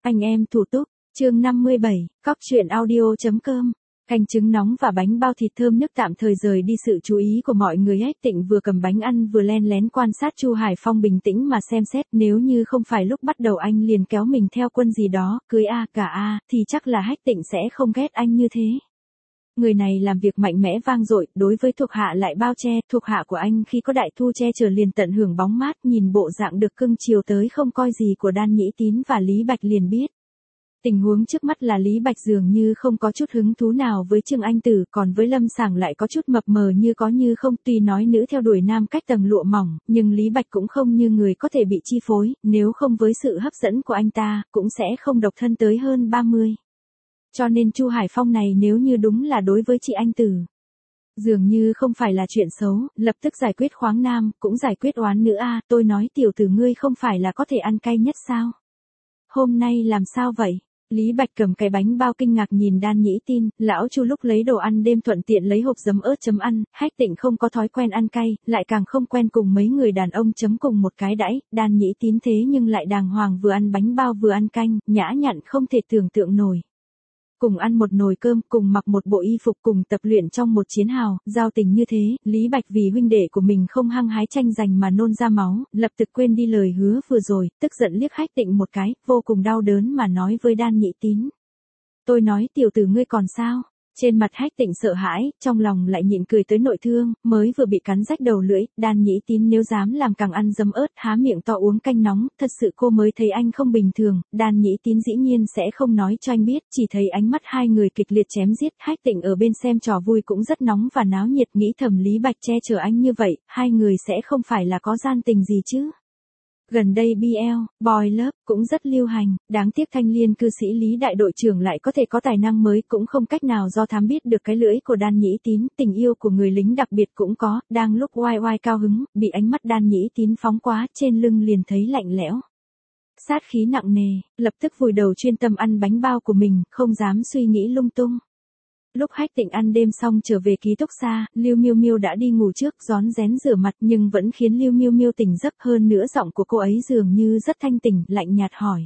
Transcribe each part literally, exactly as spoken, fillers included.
Anh em thủ túc, chương năm mươi bảy, cóc truyện audio.com. Canh trứng nóng và bánh bao thịt thơm nước tạm thời rời đi sự chú ý của mọi người. Hách Tịnh vừa cầm bánh ăn vừa len lén quan sát Chu Hải Phong, bình tĩnh mà xem xét, nếu như không phải lúc bắt đầu anh liền kéo mình theo quân gì đó, cưới a cả a, thì chắc là Hách Tịnh sẽ không ghét anh như thế. Người này làm việc mạnh mẽ vang dội, đối với thuộc hạ lại bao che, thuộc hạ của anh khi có đại thu che chở liền tận hưởng bóng mát, nhìn bộ dạng được cưng chiều tới không coi gì của Đan Nhĩ Tín và Lý Bạch liền biết. Tình huống trước mắt là Lý Bạch dường như không có chút hứng thú nào với Trương Anh Tử, còn với Lâm Sảng lại có chút mập mờ như có như không. Tuy nói nữ theo đuổi nam cách tầng lụa mỏng, nhưng Lý Bạch cũng không như người có thể bị chi phối, nếu không với sự hấp dẫn của anh ta, cũng sẽ không độc thân tới hơn ba mươi. Cho nên Chu Hải Phong này nếu như đúng là đối với chị Anh Tử, dường như không phải là chuyện xấu, lập tức giải quyết khoáng nam, cũng giải quyết oán nữ a. Tôi nói tiểu tử ngươi không phải là có thể ăn cay nhất sao? Hôm nay làm sao vậy? Lý Bạch cầm cái bánh bao kinh ngạc nhìn Đan Nhĩ Tín, lão Chu lúc lấy đồ ăn đêm thuận tiện lấy hộp giấm ớt chấm ăn. Hách Tịnh không có thói quen ăn cay, lại càng không quen cùng mấy người đàn ông chấm cùng một cái đãi. Đan Nhĩ Tín thế nhưng lại đàng hoàng vừa ăn bánh bao vừa ăn canh, nhã nhặn không thể tưởng tượng nổi. Cùng ăn một nồi cơm, cùng mặc một bộ y phục, cùng tập luyện trong một chiến hào, giao tình như thế, Lý Bạch vì huynh đệ của mình không hăng hái tranh giành mà nôn ra máu, lập tức quên đi lời hứa vừa rồi, tức giận liếc Hách Tịnh một cái, vô cùng đau đớn mà nói với Đan Nhĩ Tín. Tôi nói tiểu tử ngươi còn sao? Trên mặt Hách Tịnh sợ hãi, trong lòng lại nhịn cười tới nội thương, mới vừa bị cắn rách đầu lưỡi, Đan Nhĩ Tín nếu dám làm càng ăn dấm ớt, há miệng to uống canh nóng, thật sự cô mới thấy anh không bình thường. Đan Nhĩ Tín dĩ nhiên sẽ không nói cho anh biết, chỉ thấy ánh mắt hai người kịch liệt chém giết. Hách Tịnh ở bên xem trò vui cũng rất nóng và náo nhiệt, nghĩ thầm Lý Bạch che chở anh như vậy, hai người sẽ không phải là có gian tình gì chứ. Gần đây bê lờ, Boy Love, cũng rất lưu hành, đáng tiếc thanh liên cư sĩ Lý đại đội trưởng lại có thể có tài năng mới, cũng không cách nào do thám biết được cái lưỡi của Đan Nhĩ Tín. Tình yêu của người lính đặc biệt cũng có, đang lúc oai oai cao hứng, bị ánh mắt Đan Nhĩ Tín phóng quá, trên lưng liền thấy lạnh lẽo. Sát khí nặng nề, lập tức vùi đầu chuyên tâm ăn bánh bao của mình, không dám suy nghĩ lung tung. Lúc Hách Tịnh ăn đêm xong trở về ký túc xá, Lưu Miêu Miêu đã đi ngủ trước, rón rén rửa mặt nhưng vẫn khiến Lưu Miêu Miêu tỉnh giấc, hơn nữa giọng của cô ấy dường như rất thanh tỉnh, lạnh nhạt hỏi.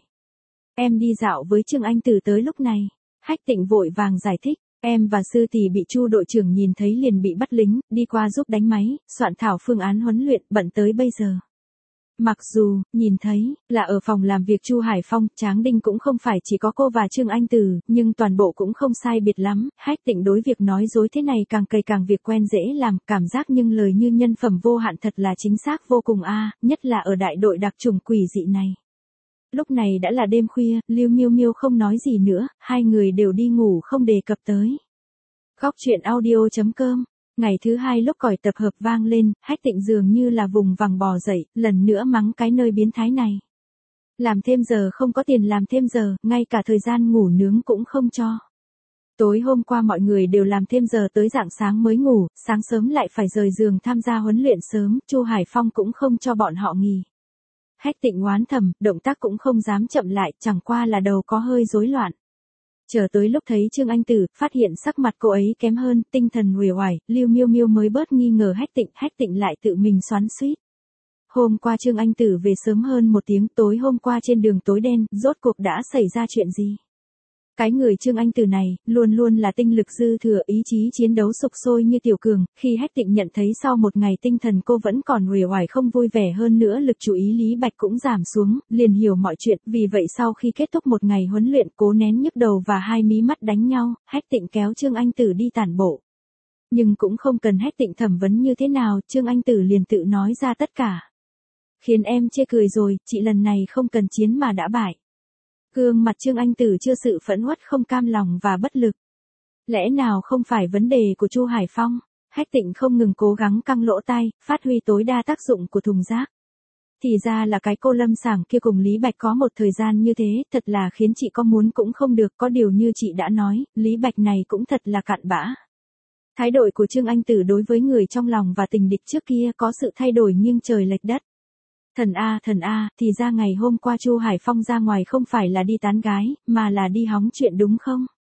Em đi dạo với Trương Anh Tử tới lúc này. Hách Tịnh vội vàng giải thích, em và sư tỷ bị Chu đội trưởng nhìn thấy liền bị bắt lính, đi qua giúp đánh máy, soạn thảo phương án huấn luyện, bận tới bây giờ. Mặc dù, nhìn thấy, là ở phòng làm việc Chu Hải Phong, Tráng Đinh cũng không phải chỉ có cô và Trương Anh Tử, nhưng toàn bộ cũng không sai biệt lắm. Hách Tịnh đối việc nói dối thế này càng cày càng việc quen dễ làm, cảm giác nhưng lời như nhân phẩm vô hạn thật là chính xác vô cùng a, nhất là ở đại đội đặc chủng quỷ dị này. Lúc này đã là đêm khuya, Lưu Miêu Miêu không nói gì nữa, hai người đều đi ngủ không đề cập tới. Cóc truyện audio.com. Ngày thứ hai lúc còi tập hợp vang lên, Hách Tịnh dường như là vùng vằng bò dậy, lần nữa mắng cái nơi biến thái này. Làm thêm giờ không có tiền làm thêm giờ, ngay cả thời gian ngủ nướng cũng không cho. Tối hôm qua mọi người đều làm thêm giờ tới rạng sáng mới ngủ, sáng sớm lại phải rời giường tham gia huấn luyện sớm, Chu Hải Phong cũng không cho bọn họ nghỉ. Hách Tịnh oán thầm, động tác cũng không dám chậm lại, chẳng qua là đầu có hơi rối loạn. Chờ tới lúc thấy Trương Anh Tử, phát hiện sắc mặt cô ấy kém hơn, tinh thần uể oải, Lưu Miêu Miêu mới bớt nghi ngờ Hách Tịnh, Hách Tịnh lại tự mình xoắn xuýt. Hôm qua Trương Anh Tử về sớm hơn một tiếng, tối hôm qua trên đường tối đen, rốt cuộc đã xảy ra chuyện gì? Cái người Trương Anh Tử này, luôn luôn là tinh lực dư thừa, ý chí chiến đấu sục sôi như tiểu cường, khi Hách Tịnh nhận thấy sau một ngày tinh thần cô vẫn còn uể oải không vui vẻ, hơn nữa lực chú ý Lý Bạch cũng giảm xuống, liền hiểu mọi chuyện, vì vậy sau khi kết thúc một ngày huấn luyện cố nén nhức đầu và hai mí mắt đánh nhau, Hách Tịnh kéo Trương Anh Tử đi tản bộ. Nhưng cũng không cần Hách Tịnh thẩm vấn như thế nào, Trương Anh Tử liền tự nói ra tất cả. Khiến em chê cười rồi, chị lần này không cần chiến mà đã bại. Gương mặt Trương Anh Tử chưa sự phẫn uất không cam lòng và bất lực. Lẽ nào không phải vấn đề của Chu Hải Phong? Hách Tịnh không ngừng cố gắng căng lỗ tai, phát huy tối đa tác dụng của thùng rác. Thì ra là cái cô Lâm Sảng kia cùng Lý Bạch có một thời gian như thế, thật là khiến chị có muốn cũng không được, có điều như chị đã nói, Lý Bạch này cũng thật là cặn bã. Thái độ của Trương Anh Tử đối với người trong lòng và tình địch trước kia có sự thay đổi nghiêng trời lệch đất. Thần A, thần A, thì ra ngày hôm qua Chu Hải Phong ra ngoài không phải là đi tán gái, mà là đi hóng chuyện đúng không?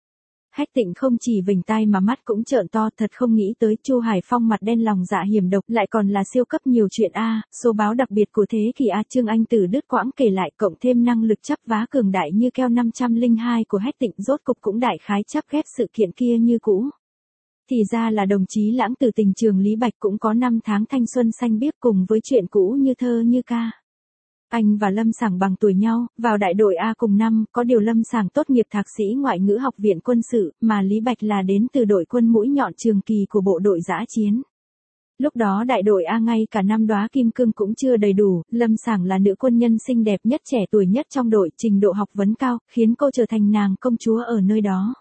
Hách Tịnh không chỉ vểnh tai mà mắt cũng trợn to, thật không nghĩ tới Chu Hải Phong mặt đen lòng dạ hiểm độc lại còn là siêu cấp nhiều chuyện a, số báo đặc biệt của thế kỷ a. Trương Anh Tử đứt quãng kể lại, cộng thêm năng lực chắp vá cường đại như keo năm trăm lẻ hai của Hách Tịnh, rốt cục cũng đại khái chắp ghép sự kiện kia như cũ. Thì ra là đồng chí lãng tử tình trường Lý Bạch cũng có năm tháng thanh xuân xanh biếc cùng với chuyện cũ như thơ như ca. Anh và Lâm Sảng bằng tuổi nhau, vào đại đội A cùng năm, có điều Lâm Sảng tốt nghiệp thạc sĩ ngoại ngữ học viện quân sự, mà Lý Bạch là đến từ đội quân mũi nhọn trường kỳ của bộ đội dã chiến. Lúc đó đại đội A ngay cả năm đóa kim cương cũng chưa đầy đủ, Lâm Sảng là nữ quân nhân xinh đẹp nhất trẻ tuổi nhất trong đội, trình độ học vấn cao, khiến cô trở thành nàng công chúa ở nơi đó.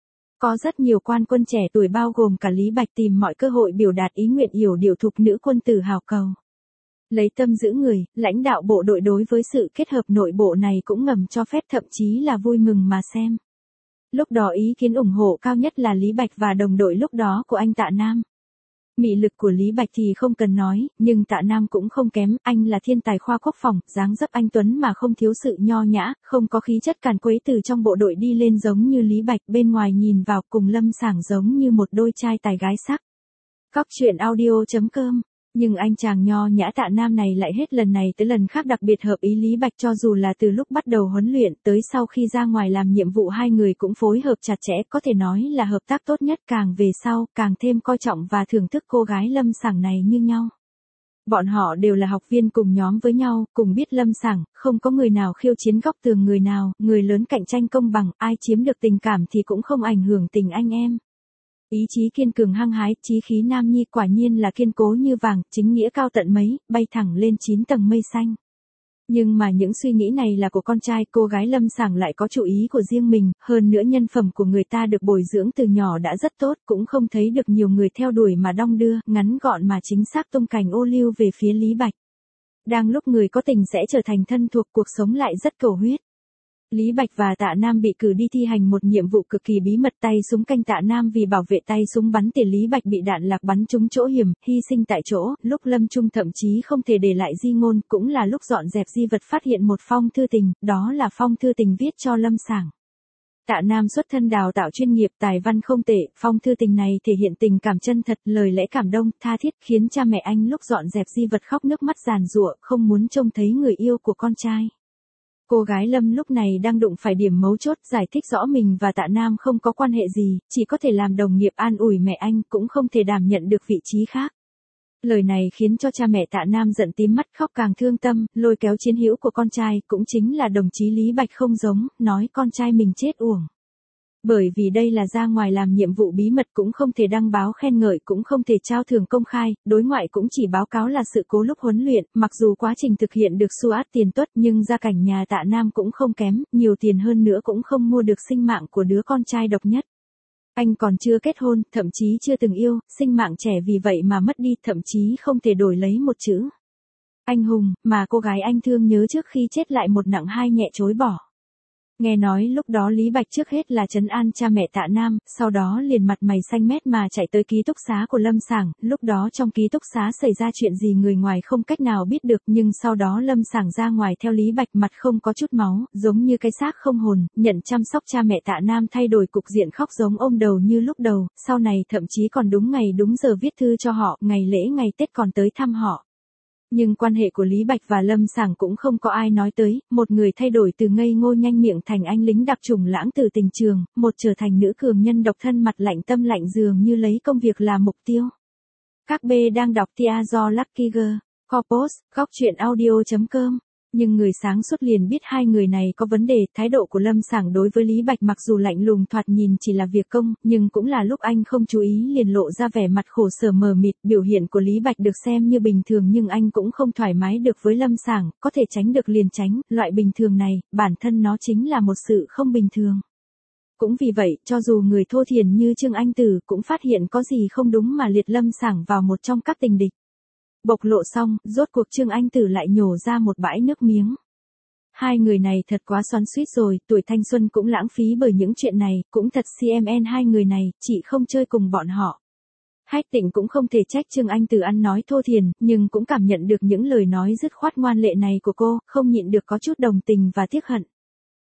Có rất nhiều quan quân trẻ tuổi bao gồm cả Lý Bạch tìm mọi cơ hội biểu đạt ý nguyện yểu điệu thục nữ quân tử hào cầu. Lấy tâm giữ người, lãnh đạo bộ đội đối với sự kết hợp nội bộ này cũng ngầm cho phép, thậm chí là vui mừng mà xem. Lúc đó ý kiến ủng hộ cao nhất là Lý Bạch và đồng đội lúc đó của anh Tạ Nam. Mị lực của Lý Bạch thì không cần nói, nhưng Tạ Nam cũng không kém, anh là thiên tài khoa quốc phòng, dáng dấp anh tuấn mà không thiếu sự nho nhã, không có khí chất càn quấy từ trong bộ đội đi lên giống như Lý Bạch, bên ngoài nhìn vào cùng Lâm Sảng giống như một đôi trai tài gái sắc. Cóc truyện audio chấm com. Nhưng anh chàng nho nhã Tạ Nam này lại hết lần này tới lần khác đặc biệt hợp ý Lý Bạch, cho dù là từ lúc bắt đầu huấn luyện tới sau khi ra ngoài làm nhiệm vụ hai người cũng phối hợp chặt chẽ, có thể nói là hợp tác tốt nhất, càng về sau, càng thêm coi trọng và thưởng thức cô gái Lâm Sảng này như nhau. Bọn họ đều là học viên cùng nhóm với nhau, cùng biết Lâm Sảng, không có người nào khiêu chiến góc tường người nào, người lớn cạnh tranh công bằng, ai chiếm được tình cảm thì cũng không ảnh hưởng tình anh em. Ý chí kiên cường hăng hái, chí khí nam nhi quả nhiên là kiên cố như vàng, chính nghĩa cao tận mấy, bay thẳng lên chín tầng mây xanh. Nhưng mà những suy nghĩ này là của con trai, cô gái Lâm Sảng lại có chủ ý của riêng mình, hơn nữa nhân phẩm của người ta được bồi dưỡng từ nhỏ đã rất tốt, cũng không thấy được nhiều người theo đuổi mà đong đưa, ngắn gọn mà chính xác tung cành ô liu về phía Lý Bạch. Đang lúc người có tình sẽ trở thành thân thuộc, cuộc sống lại rất cầu huyết. Lý Bạch và Tạ Nam bị cử đi thi hành một nhiệm vụ cực kỳ bí mật, tay súng canh Tạ Nam vì bảo vệ tay súng bắn tỉa Lý Bạch bị đạn lạc bắn trúng chỗ hiểm, hy sinh tại chỗ, lúc lâm chung thậm chí không thể để lại di ngôn, cũng là lúc dọn dẹp di vật phát hiện một phong thư tình, đó là phong thư tình viết cho Lâm Sảng. Tạ Nam xuất thân đào tạo chuyên nghiệp, tài văn không tệ, phong thư tình này thể hiện tình cảm chân thật, lời lẽ cảm động, tha thiết, khiến cha mẹ anh lúc dọn dẹp di vật khóc nước mắt giàn giụa, không muốn trông thấy người yêu của con trai. Cô gái Lâm lúc này đang đụng phải điểm mấu chốt, giải thích rõ mình và Tạ Nam không có quan hệ gì, chỉ có thể làm đồng nghiệp an ủi mẹ anh, cũng không thể đảm nhận được vị trí khác. Lời này khiến cho cha mẹ Tạ Nam giận tím mắt, khóc càng thương tâm, lôi kéo chiến hữu của con trai, cũng chính là đồng chí Lý Bạch không giống, nói con trai mình chết uổng. Bởi vì đây là ra ngoài làm nhiệm vụ bí mật, cũng không thể đăng báo khen ngợi, cũng không thể trao thưởng công khai, đối ngoại cũng chỉ báo cáo là sự cố lúc huấn luyện, mặc dù quá trình thực hiện được xu át tiền tuất, nhưng gia cảnh nhà Tạ Nam cũng không kém, nhiều tiền hơn nữa cũng không mua được sinh mạng của đứa con trai độc nhất. Anh còn chưa kết hôn, thậm chí chưa từng yêu, sinh mạng trẻ vì vậy mà mất đi, thậm chí không thể đổi lấy một chữ anh hùng, mà cô gái anh thương nhớ trước khi chết lại một nặng hai nhẹ chối bỏ. Nghe nói lúc đó Lý Bạch trước hết là trấn an cha mẹ Tạ Nam, sau đó liền mặt mày xanh mét mà chạy tới ký túc xá của Lâm Sảng, lúc đó trong ký túc xá xảy ra chuyện gì người ngoài không cách nào biết được, nhưng sau đó Lâm Sảng ra ngoài theo Lý Bạch, mặt không có chút máu, giống như cái xác không hồn, nhận chăm sóc cha mẹ Tạ Nam, thay đổi cục diện, khóc giống ôm đầu như lúc đầu, sau này thậm chí còn đúng ngày đúng giờ viết thư cho họ, ngày lễ ngày Tết còn tới thăm họ. Nhưng quan hệ của Lý Bạch và Lâm Sảng cũng không có ai nói tới, một người thay đổi từ ngây ngô nhanh miệng thành anh lính đặc chủng lãng tử tình trường, một trở thành nữ cường nhân độc thân mặt lạnh tâm lạnh, dường như lấy công việc là mục tiêu. Các B đang đọc Tia do Lucky Girl, Corpus, Cóc truyện audio chấm com. Nhưng người sáng suốt liền biết hai người này có vấn đề, thái độ của Lâm Sảng đối với Lý Bạch mặc dù lạnh lùng thoạt nhìn chỉ là việc công, nhưng cũng là lúc anh không chú ý liền lộ ra vẻ mặt khổ sở mờ mịt, biểu hiện của Lý Bạch được xem như bình thường nhưng anh cũng không thoải mái được với Lâm Sảng, có thể tránh được liền tránh, loại bình thường này, bản thân nó chính là một sự không bình thường. Cũng vì vậy, cho dù người thô thiển như Trương Anh Tử cũng phát hiện có gì không đúng mà liệt Lâm Sảng vào một trong các tình địch. Bộc lộ xong, rốt cuộc Trương Anh Tử lại nhổ ra một bãi nước miếng. Hai người này thật quá xoắn xuýt rồi, tuổi thanh xuân cũng lãng phí bởi những chuyện này, cũng thật xê em en hai người này, chị không chơi cùng bọn họ. Hách Tịnh cũng không thể trách Trương Anh Tử ăn nói thô thiển, nhưng cũng cảm nhận được những lời nói dứt khoát ngoan lệ này của cô, không nhịn được có chút đồng tình và tiếc hận.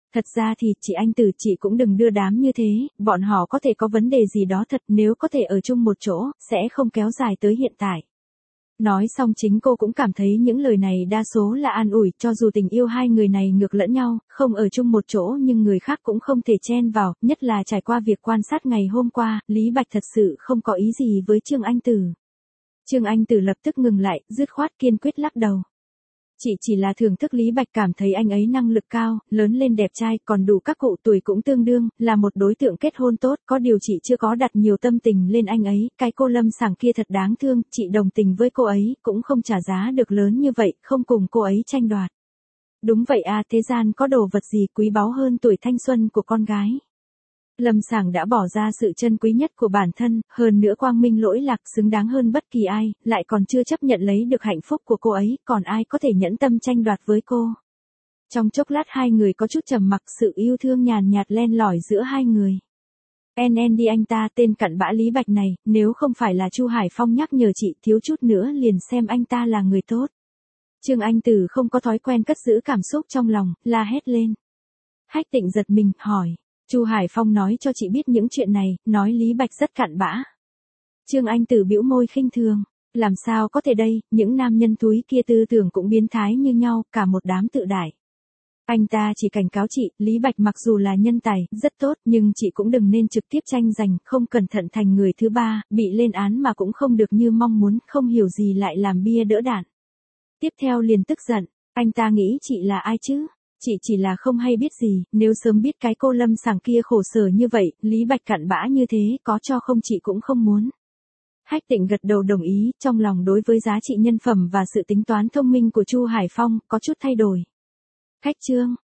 Thật ra thì, chị Anh Tử chị cũng đừng đưa đám như thế, bọn họ có thể có vấn đề gì đó thật, nếu có thể ở chung một chỗ, sẽ không kéo dài tới hiện tại. Nói xong chính cô cũng cảm thấy những lời này đa số là an ủi, cho dù tình yêu hai người này ngược lẫn nhau, không ở chung một chỗ nhưng người khác cũng không thể chen vào, nhất là trải qua việc quan sát ngày hôm qua, Lý Bạch thật sự không có ý gì với Trương Anh Tử. Trương Anh Tử lập tức ngừng lại, dứt khoát kiên quyết lắc đầu. Chị chỉ là thưởng thức Lý Bạch, cảm thấy anh ấy năng lực cao, lớn lên đẹp trai, còn đủ các cụ tuổi cũng tương đương, là một đối tượng kết hôn tốt, có điều chị chưa có đặt nhiều tâm tình lên anh ấy, cái cô Lâm Sảng kia thật đáng thương, chị đồng tình với cô ấy, cũng không trả giá được lớn như vậy, không cùng cô ấy tranh đoạt. Đúng vậy à, thế gian có đồ vật gì quý báu hơn tuổi thanh xuân của con gái. Lâm Sảng đã bỏ ra sự chân quý nhất của bản thân, hơn nữa quang minh lỗi lạc, xứng đáng hơn bất kỳ ai, lại còn chưa chấp nhận lấy được hạnh phúc của cô ấy, còn ai có thể nhẫn tâm tranh đoạt với cô. Trong chốc lát hai người có chút trầm mặc, sự yêu thương nhàn nhạt len lỏi giữa hai người. En en đi anh ta, tên cặn bã Lý Bạch này, nếu không phải là Chu Hải Phong nhắc nhở chị, thiếu chút nữa liền xem anh ta là người tốt. Trương Anh Tử không có thói quen cất giữ cảm xúc trong lòng, la hét lên. Hách Tịnh giật mình, hỏi. Chu Hải Phong nói cho chị biết những chuyện này, nói Lý Bạch rất cặn bã. Trương Anh Tử bĩu môi khinh thường, làm sao có thể đây, những nam nhân túi kia tư tưởng cũng biến thái như nhau, cả một đám tự đại. Anh ta chỉ cảnh cáo chị, Lý Bạch mặc dù là nhân tài, rất tốt, nhưng chị cũng đừng nên trực tiếp tranh giành, không cẩn thận thành người thứ ba, bị lên án mà cũng không được như mong muốn, không hiểu gì lại làm bia đỡ đạn. Tiếp theo liền tức giận, anh ta nghĩ chị là ai chứ? Chị chỉ là không hay biết gì, nếu sớm biết cái cô Lâm Sảng kia khổ sở như vậy, Lý Bạch cặn bã như thế, có cho không chị cũng không muốn. Hách Tịnh gật đầu đồng ý, trong lòng đối với giá trị nhân phẩm và sự tính toán thông minh của Chu Hải Phong, có chút thay đổi. Khách Trương,